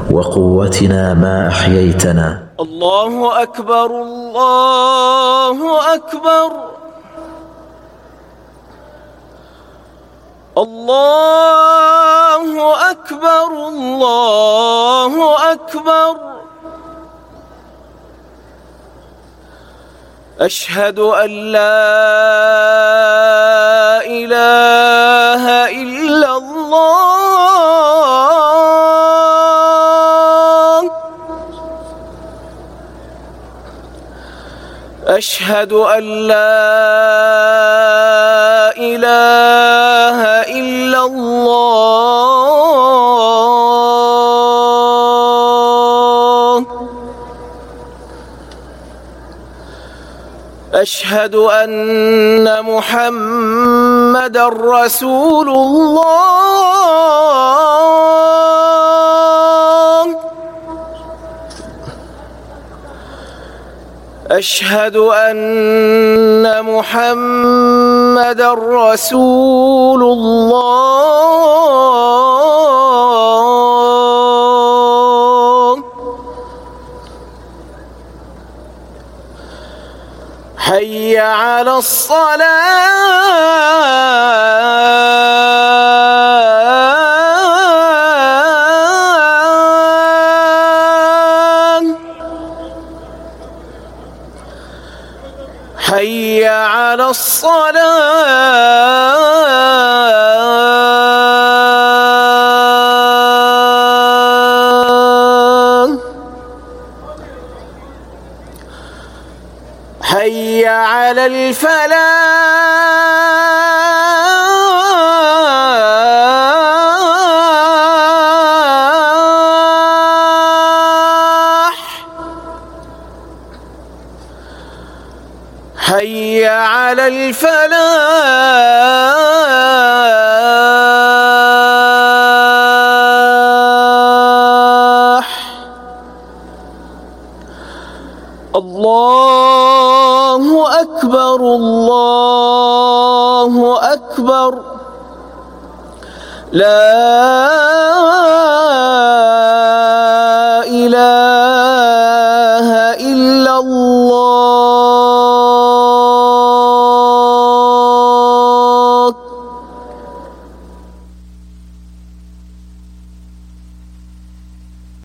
وقوتنا ما أحييتنا. الله أكبر الله أكبر الله أكبر الله أكبر. أشهد أن لا إله إلا الله. أشهد أن لا إله إلا الله. أشهد أن محمدًا رسول الله. أشهد أن محمدًا رسول الله. حي على الصلاة. حي على الصلاة. حي على الفلاح. حي على الفلاح. الله أكبر الله أكبر. لا إله إلا الله.